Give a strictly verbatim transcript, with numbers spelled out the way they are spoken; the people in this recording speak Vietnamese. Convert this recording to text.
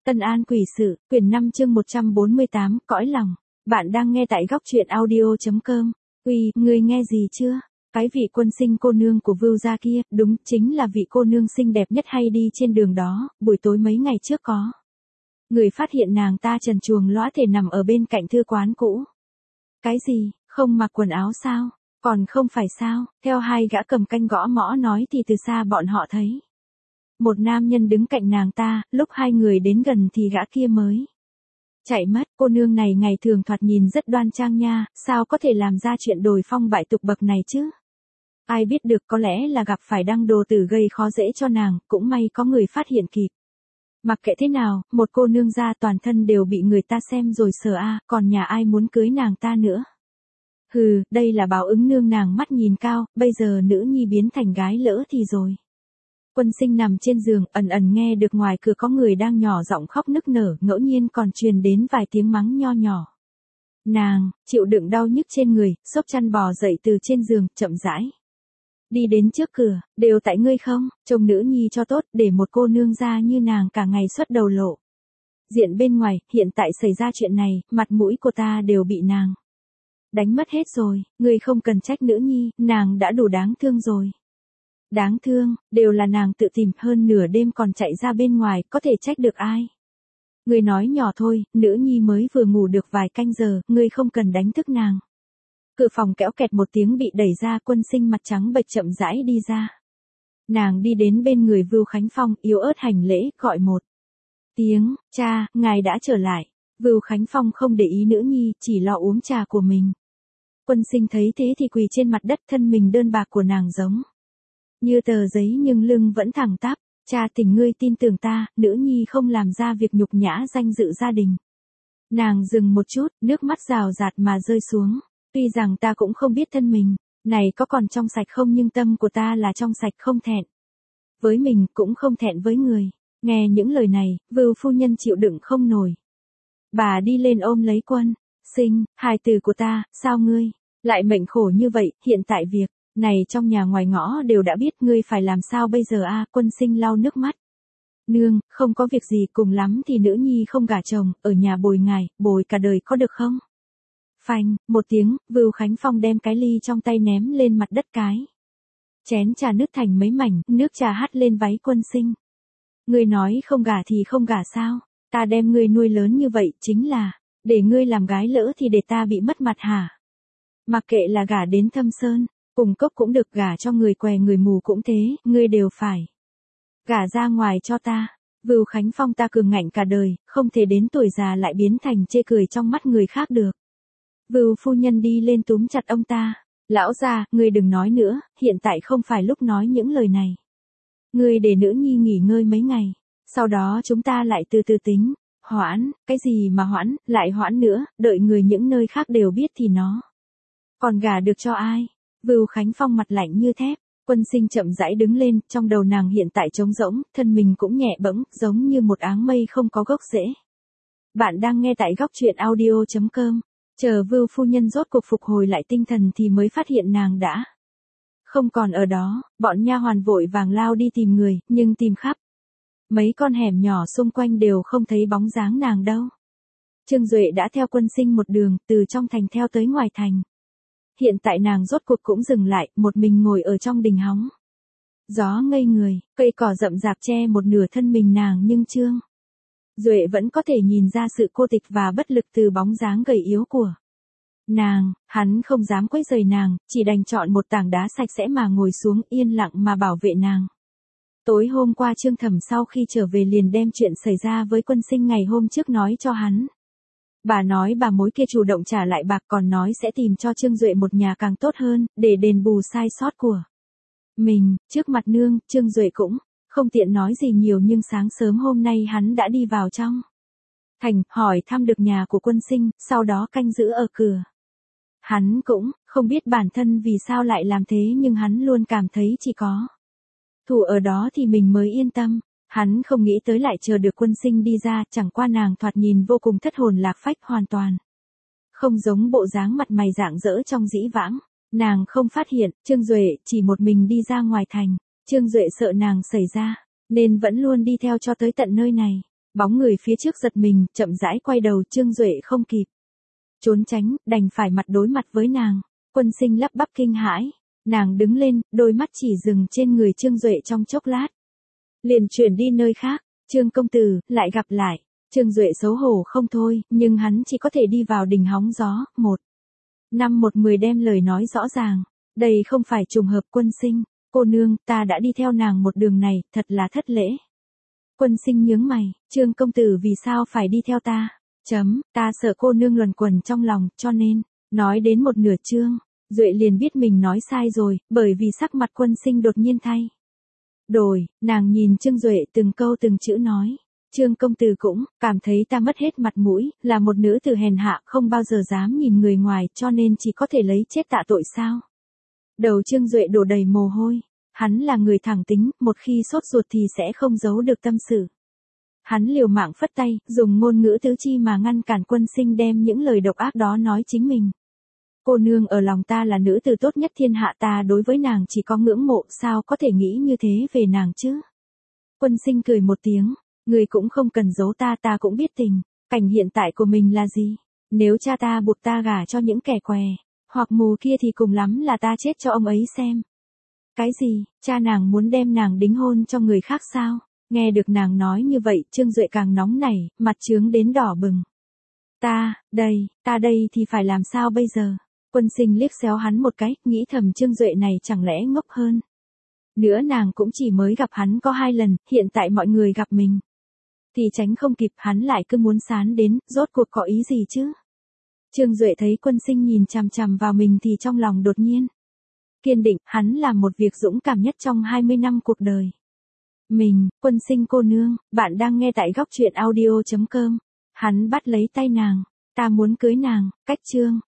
Tân An quỷ sự, quyển năm chương một trăm bốn mươi tám, cõi lòng. Bạn đang nghe tại góc truyện audio.com. Uy, ngươi nghe gì chưa? Cái vị quân sinh cô nương của Vưu gia kia, đúng, chính là vị cô nương xinh đẹp nhất hay đi trên đường đó, buổi tối mấy ngày trước có. Người phát hiện nàng ta trần truồng lõa thể nằm ở bên cạnh thư quán cũ. Cái gì, không mặc quần áo sao? Còn không phải sao, theo hai gã cầm canh gõ mõ nói thì từ xa bọn họ thấy. Một nam nhân đứng cạnh nàng ta, lúc hai người đến gần thì gã kia mới chạy mất. Cô nương này ngày thường thoạt nhìn rất đoan trang nha, sao có thể làm ra chuyện đồi phong bại tục bậc này chứ? Ai biết được, có lẽ là gặp phải đăng đồ tử gây khó dễ cho nàng, cũng may có người phát hiện kịp. Mặc kệ thế nào, một cô nương gia toàn thân đều bị người ta xem rồi sờ a, còn nhà ai muốn cưới nàng ta nữa. Hừ, đây là báo ứng nương nàng mắt nhìn cao, bây giờ nữ nhi biến thành gái lỡ thì rồi. Quân sinh nằm trên giường, ẩn ẩn nghe được ngoài cửa có người đang nhỏ giọng khóc nức nở, ngẫu nhiên còn truyền đến vài tiếng mắng nho nhỏ. Nàng, chịu đựng đau nhức trên người, xốc chăn bò dậy từ trên giường, chậm rãi đi đến trước cửa, đều tại ngươi không, trông nữ nhi cho tốt, để một cô nương gia như nàng cả ngày xuất đầu lộ. Diện bên ngoài, hiện tại xảy ra chuyện này, mặt mũi của ta đều bị nàng đánh mất hết rồi, ngươi không cần trách nữ nhi, nàng đã đủ đáng thương rồi. Đáng thương, đều là nàng tự tìm, hơn nửa đêm còn chạy ra bên ngoài, có thể trách được ai. Ngươi nói nhỏ thôi, nữ nhi mới vừa ngủ được vài canh giờ, ngươi không cần đánh thức nàng. Cửa phòng kéo kẹt một tiếng bị đẩy ra, quân sinh mặt trắng bệch chậm rãi đi ra. Nàng đi đến bên người Vưu Khánh Phong, yếu ớt hành lễ, gọi một tiếng, cha, ngài đã trở lại. Vưu Khánh Phong không để ý nữ nhi, chỉ lo uống trà của mình. Quân sinh thấy thế thì quỳ trên mặt đất, thân mình đơn bạc của nàng giống như tờ giấy nhưng lưng vẫn thẳng tắp. Cha tình ngươi tin tưởng ta, nữ nhi không làm ra việc nhục nhã danh dự gia đình. Nàng dừng một chút, nước mắt rào rạt mà rơi xuống. Tuy rằng ta cũng không biết thân mình này có còn trong sạch không, nhưng tâm của ta là trong sạch, không thẹn với mình, cũng không thẹn với người. Nghe những lời này, Vưu phu nhân chịu đựng không nổi. Bà đi lên ôm lấy quân sinh, hài tử của ta, sao ngươi lại mệnh khổ như vậy? Hiện tại việc này trong nhà ngoài ngõ đều đã biết, ngươi phải làm sao bây giờ a? Quân sinh lau nước mắt. Nương, không có việc gì, cùng lắm thì nữ nhi không gả chồng, ở nhà bồi ngài, bồi cả đời có được không? Phanh, một tiếng, Vưu Khánh Phong đem cái ly trong tay ném lên mặt đất, cái chén trà nứt thành mấy mảnh, nước trà hắt lên váy quân sinh. Ngươi nói không gả thì không gả sao? Ta đem ngươi nuôi lớn như vậy, chính là để ngươi làm gái lỡ thì để ta bị mất mặt hả? Mặc kệ là gả đến Thâm Sơn, cùng cốc cũng được, gả cho người què người mù cũng thế, ngươi đều phải gả ra ngoài cho ta. Vưu Khánh Phong ta cường ngạnh cả đời, không thể đến tuổi già lại biến thành chê cười trong mắt người khác được. Vưu phu nhân đi lên túm chặt ông ta. Lão gia, ngươi đừng nói nữa, hiện tại không phải lúc nói những lời này. Ngươi để nữ nhi nghỉ ngơi mấy ngày, sau đó chúng ta lại từ từ tính. Hoãn, cái gì mà hoãn, lại hoãn nữa, đợi người những nơi khác đều biết thì nó còn gả được cho ai? Vưu Khánh Phong mặt lạnh như thép. Quân sinh chậm rãi đứng lên, trong đầu nàng hiện tại trống rỗng, thân mình cũng nhẹ bẫng, giống như một áng mây không có gốc rễ. Bạn đang nghe tại góc truyện audio.com. Chờ Vưu phu nhân rốt cuộc phục hồi lại tinh thần thì mới phát hiện nàng đã không còn ở đó. Bọn nha hoàn vội vàng lao đi tìm người, nhưng tìm khắp mấy con hẻm nhỏ xung quanh đều không thấy bóng dáng nàng đâu. Trương Duệ đã theo quân sinh một đường, từ trong thành theo tới ngoài thành. Hiện tại nàng rốt cuộc cũng dừng lại, một mình ngồi ở trong đình hóng. Gió ngây người, cây cỏ rậm rạp che một nửa thân mình nàng, nhưng Trương Duệ vẫn có thể nhìn ra sự cô tịch và bất lực từ bóng dáng gầy yếu của nàng. Hắn không dám quấy rầy nàng, chỉ đành chọn một tảng đá sạch sẽ mà ngồi xuống, yên lặng mà bảo vệ nàng. Tối hôm qua Trương Thẩm sau khi trở về liền đem chuyện xảy ra với quân sinh ngày hôm trước nói cho hắn. Bà nói bà mối kia chủ động trả lại bạc, còn nói sẽ tìm cho Trương Duệ một nhà càng tốt hơn, để đền bù sai sót của mình. Trước mặt nương, Trương Duệ cũng không tiện nói gì nhiều, nhưng sáng sớm hôm nay hắn đã đi vào trong thành, hỏi thăm được nhà của quân sinh, sau đó canh giữ ở cửa. Hắn cũng không biết bản thân vì sao lại làm thế, nhưng hắn luôn cảm thấy chỉ có thủ ở đó thì mình mới yên tâm. Hắn không nghĩ tới lại chờ được quân sinh đi ra, chẳng qua nàng thoạt nhìn vô cùng thất hồn lạc phách, hoàn toàn không giống bộ dáng mặt mày rạng rỡ trong dĩ vãng. Nàng không phát hiện, Trương Duệ chỉ một mình đi ra ngoài thành. Trương Duệ sợ nàng xảy ra, nên vẫn luôn đi theo cho tới tận nơi này. Bóng người phía trước giật mình, chậm rãi quay đầu, Trương Duệ không kịp trốn tránh, đành phải mặt đối mặt với nàng. Quân Sinh lắp bắp kinh hãi, nàng đứng lên, đôi mắt chỉ dừng trên người Trương Duệ trong chốc lát. Liền chuyển đi nơi khác, Trương công tử, lại gặp lại. Trương Duệ xấu hổ không thôi, nhưng hắn chỉ có thể đi vào đình hóng gió, một năm một mười đem lời nói rõ ràng. Đây không phải trùng hợp. Quân Sinh, cô nương, ta đã đi theo nàng một đường này, thật là thất lễ. Quân Sinh nhướng mày, Trương công tử vì sao phải đi theo ta? Chấm, ta sợ cô nương luẩn quẩn trong lòng, cho nên, nói đến một nửa Trương Duệ liền biết mình nói sai rồi, bởi vì sắc mặt Quân Sinh đột nhiên thay đổi, nàng nhìn Trương Duệ từng câu từng chữ nói. Trương công tử cũng cảm thấy ta mất hết mặt mũi, là một nữ tử hèn hạ, không bao giờ dám nhìn người ngoài, cho nên chỉ có thể lấy chết tạ tội sao? Đầu Trương Duệ đổ đầy mồ hôi, hắn là người thẳng tính, một khi sốt ruột thì sẽ không giấu được tâm sự. Hắn liều mạng phất tay, dùng ngôn ngữ tứ chi mà ngăn cản Quân Sinh đem những lời độc ác đó nói chính mình. Cô nương ở lòng ta là nữ tử tốt nhất thiên hạ, ta đối với nàng chỉ có ngưỡng mộ, sao có thể nghĩ như thế về nàng chứ? Quân Sinh cười một tiếng, người cũng không cần giấu ta, ta cũng biết tình cảnh hiện tại của mình là gì. Nếu cha ta buộc ta gả cho những kẻ què hoặc mù kia thì cùng lắm là ta chết cho ông ấy xem. Cái gì, cha nàng muốn đem nàng đính hôn cho người khác sao? Nghe được nàng nói như vậy, Trương Duệ càng nóng nảy, mặt trướng đến đỏ bừng. Ta, đây, ta đây thì phải làm sao bây giờ? Quân Sinh liếc xéo hắn một cái, nghĩ thầm Trương Duệ này chẳng lẽ ngốc hơn. Nữa nàng cũng chỉ mới gặp hắn có hai lần, hiện tại mọi người gặp mình thì tránh không kịp, hắn lại cứ muốn sán đến, rốt cuộc có ý gì chứ? Trương Duệ thấy Quân Sinh nhìn chằm chằm vào mình thì trong lòng đột nhiên kiên định, hắn làm một việc dũng cảm nhất trong hai mươi năm cuộc đời mình. Quân Sinh cô nương, bạn đang nghe tại góc truyện audio chấm com. Hắn bắt lấy tay nàng, ta muốn cưới nàng, cách Trương